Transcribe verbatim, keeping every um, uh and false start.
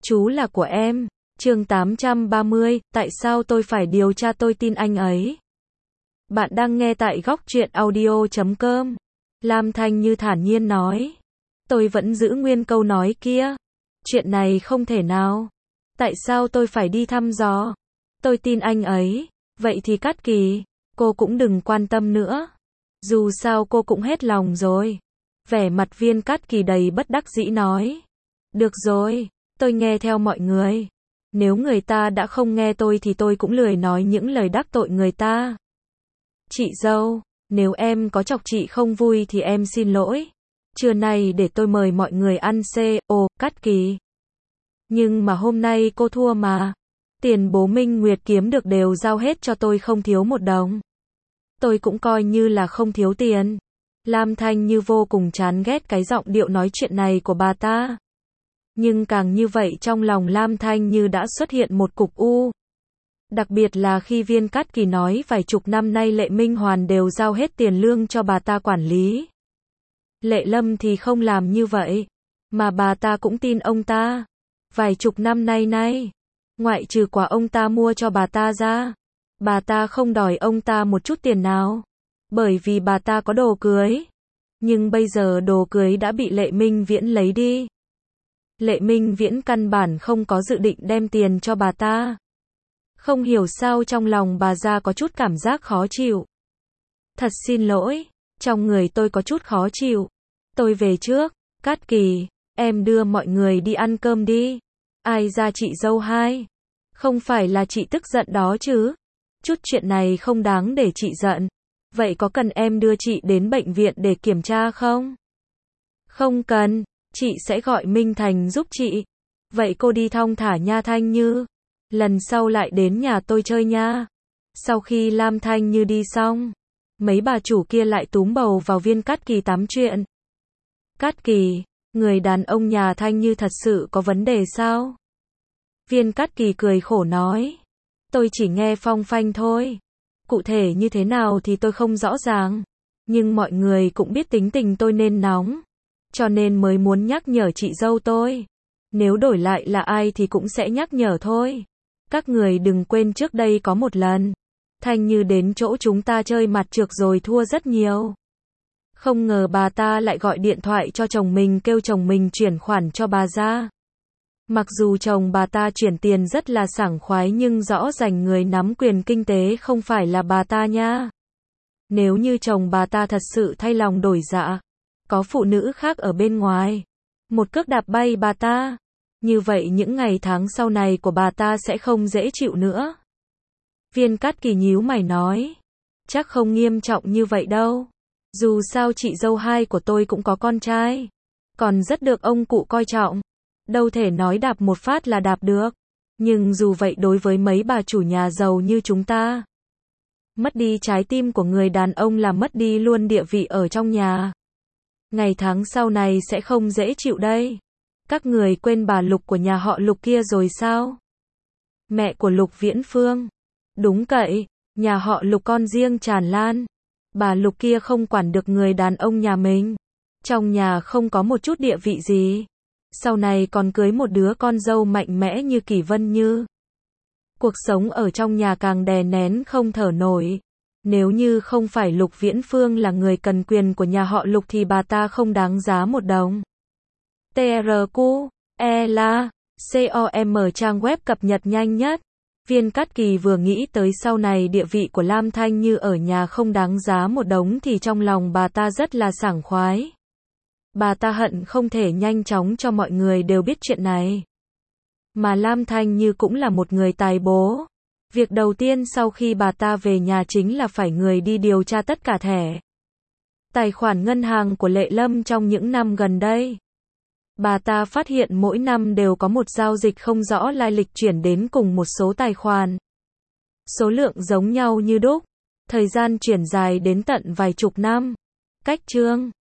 Chú là của em. Chương tám trăm ba mươi, tại sao tôi phải điều tra tôi tin anh ấy. Bạn đang nghe tại góc truyện audio chấm com. Lam Thanh Như thản nhiên nói. Tôi vẫn giữ nguyên câu nói kia. Chuyện này không thể nào. Tại sao tôi phải đi thăm dò? Tôi tin anh ấy. Vậy thì Cát Kỳ, cô cũng đừng quan tâm nữa. Dù sao cô cũng hết lòng rồi. Vẻ mặt Viên Cát Kỳ đầy bất đắc dĩ nói. Được rồi, tôi nghe theo mọi người. Nếu người ta đã không nghe tôi thì tôi cũng lười nói những lời đắc tội người ta. Chị dâu, nếu em có chọc chị không vui thì em xin lỗi. Trưa nay để tôi mời mọi người ăn xê ô, Cát Kỳ. Nhưng mà hôm nay cô thua mà. Tiền bố Minh Nguyệt kiếm được đều giao hết cho tôi không thiếu một đồng. Tôi cũng coi như là không thiếu tiền. Lam Thanh Như vô cùng chán ghét cái giọng điệu nói chuyện này của bà ta. Nhưng càng như vậy trong lòng Lam Thanh Như đã xuất hiện một cục u. Đặc biệt là khi Viên Cát Kỳ nói vài chục năm nay Lệ Minh Hoàn đều giao hết tiền lương cho bà ta quản lý. Lệ Lâm thì không làm như vậy. Mà bà ta cũng tin ông ta. Vài chục năm nay nay, ngoại trừ quà ông ta mua cho bà ta ra, bà ta không đòi ông ta một chút tiền nào. Bởi vì bà ta có đồ cưới. Nhưng bây giờ đồ cưới đã bị Lệ Minh Viễn lấy đi. Lệ Minh Viễn căn bản không có dự định đem tiền cho bà ta. Không hiểu sao trong lòng bà già có chút cảm giác khó chịu. Thật xin lỗi, trong người tôi có chút khó chịu. Tôi về trước. Cát Kỳ, em đưa mọi người đi ăn cơm đi. Ai ra chị dâu hai? Không phải là chị tức giận đó chứ? Chút chuyện này không đáng để chị giận. Vậy có cần em đưa chị đến bệnh viện để kiểm tra không? Không cần, chị sẽ gọi Minh Thành giúp chị. Vậy cô đi thong thả nha Thanh Như. Lần sau lại đến nhà tôi chơi nha. Sau khi Lam Thanh Như đi xong, mấy bà chủ kia lại túm bầu vào Viên Cát Kỳ tám chuyện. Cát Kỳ, người đàn ông nhà Thanh Như thật sự có vấn đề sao? Viên Cát Kỳ cười khổ nói. Tôi chỉ nghe phong phanh thôi. Cụ thể như thế nào thì tôi không rõ ràng. Nhưng mọi người cũng biết tính tình tôi nên nóng. Cho nên mới muốn nhắc nhở chị dâu tôi. Nếu đổi lại là ai thì cũng sẽ nhắc nhở thôi. Các người đừng quên trước đây có một lần. Thanh Như đến chỗ chúng ta chơi mặt trược rồi thua rất nhiều. Không ngờ bà ta lại gọi điện thoại cho chồng mình kêu chồng mình chuyển khoản cho bà ra. Mặc dù chồng bà ta chuyển tiền rất là sảng khoái nhưng rõ ràng người nắm quyền kinh tế không phải là bà ta nha. Nếu như chồng bà ta thật sự thay lòng đổi dạ, có phụ nữ khác ở bên ngoài, một cước đạp bay bà ta, như vậy những ngày tháng sau này của bà ta sẽ không dễ chịu nữa. Viên Cát Kỳ nhíu mày nói, chắc không nghiêm trọng như vậy đâu. Dù sao chị dâu hai của tôi cũng có con trai, còn rất được ông cụ coi trọng. Đâu thể nói đạp một phát là đạp được. Nhưng dù vậy đối với mấy bà chủ nhà giàu như chúng ta, mất đi trái tim của người đàn ông là mất đi luôn địa vị ở trong nhà. Ngày tháng sau này sẽ không dễ chịu đây. Các người quên bà Lục của nhà họ Lục kia rồi sao? Mẹ của Lục Viễn Phương. Đúng vậy, nhà họ Lục con riêng tràn lan. Bà Lục kia không quản được người đàn ông nhà mình. Trong nhà không có một chút địa vị gì. Sau này còn cưới một đứa con dâu mạnh mẽ như Kỷ Vân Như. Cuộc sống ở trong nhà càng đè nén không thở nổi. Nếu như không phải Lục Viễn Phương là người cần quyền của nhà họ Lục thì bà ta không đáng giá một đồng. tê rờ quy e là com trang web cập nhật nhanh nhất. Viên Cát Kỳ vừa nghĩ tới sau này địa vị của Lam Thanh Như ở nhà không đáng giá một đồng thì trong lòng bà ta rất là sảng khoái. Bà ta hận không thể nhanh chóng cho mọi người đều biết chuyện này. Mà Lam Thanh Như cũng là một người tài bố. Việc đầu tiên sau khi bà ta về nhà chính là phải người đi điều tra tất cả thẻ tài khoản ngân hàng của Lệ Lâm trong những năm gần đây. Bà ta phát hiện mỗi năm đều có một giao dịch không rõ lai lịch chuyển đến cùng một số tài khoản. Số lượng giống nhau như đúc. Thời gian chuyển dài đến tận vài chục năm. Cách chương